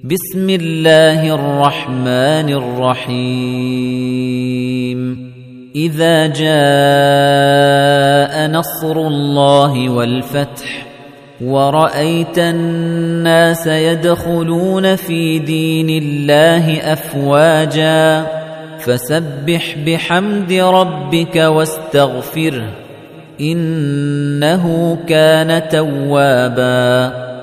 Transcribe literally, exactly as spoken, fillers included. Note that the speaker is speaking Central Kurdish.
بسم الله الرحمن الرحيم إذا جاء نصر الله والفتح ورأيت الناس يدخلون في دين الله أفواجا فسبح بحمد ربك واستغفره إنه كان توابا